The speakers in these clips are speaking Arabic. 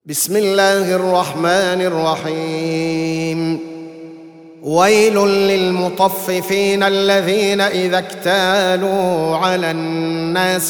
بسم الله الرحمن الرحيم. ويل للمطففين الذين إذا اكتالوا على الناس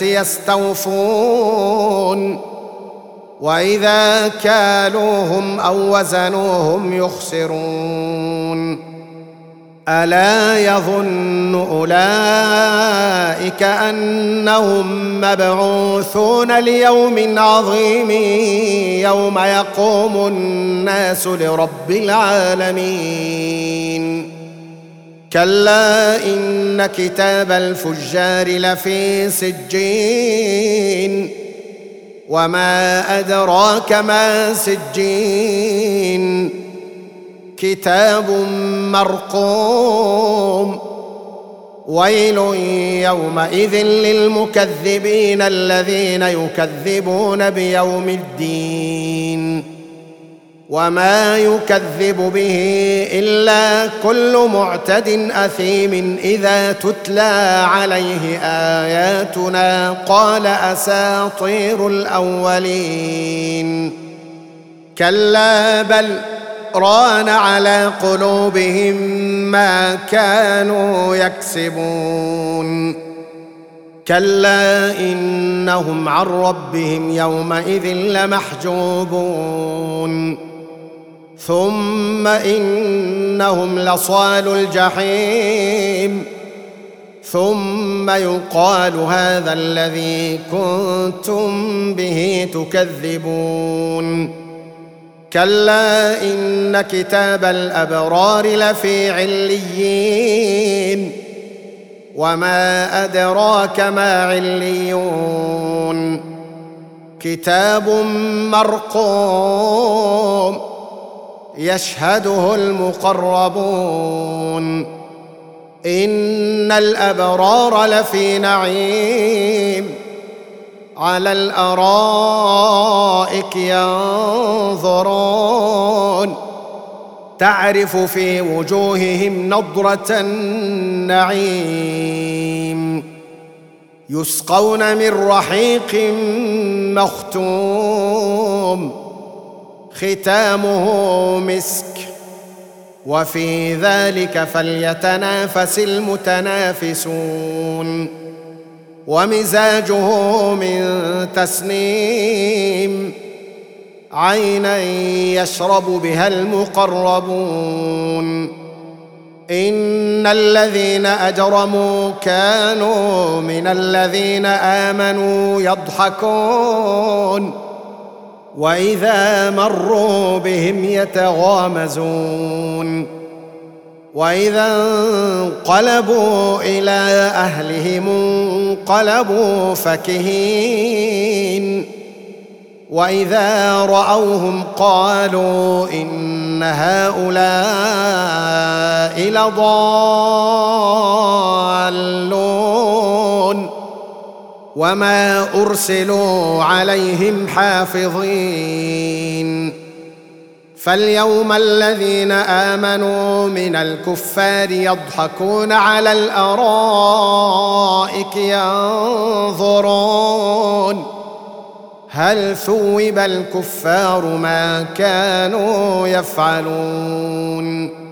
يستوفون وإذا كالوهم أو وزنوهم يخسرون. ألا يظن أولئك أنهم مبعوثون ليوم عظيم يوم يقوم الناس لرب العالمين. كلا إن كتاب الفجار لفي سجين وما أدراك ما سجين كتاب مرقوم. ويل يومئذ للمكذبين الذين يكذبون بيوم الدين وما يكذب به إلا كل معتد أثيم إذا تتلى عليه آياتنا قال أساطير الأولين. كلا بل ران على قلوبهم ما كانوا يكسبون. كلا إنهم عن ربهم يومئذ لمحجوبون. ثم إنهم لصال الجحيم ثم يقال هذا الذي كنتم به تكذبون. كلا إن كتاب الأبرار لفي عليين وما أدراك ما عليون كتاب مرقوم يشهده المقربون. إن الأبرار لفي نعيم على الأرائك ينظرون تعرف في وجوههم نضرة النعيم يسقون من رحيق مختوم ختامه مسك وفي ذلك فليتنافس المتنافسون. ومزاجه من تسنيم عينا يشرب بها المقربون. إن الذين أجرموا كانوا من الذين آمنوا يضحكون وإذا مروا بهم يتغامزون. وإذا انقلبوا إلى أهلهم انقلبوا فكهين وإذا رأوهم قالوا إن هؤلاء لضالون وما أرسلوا عليهم حافظين. فاليوم الذين آمنوا من الكفار يضحكون على الأرائك ينظرون هل ثوب الكفار ما كانوا يفعلون.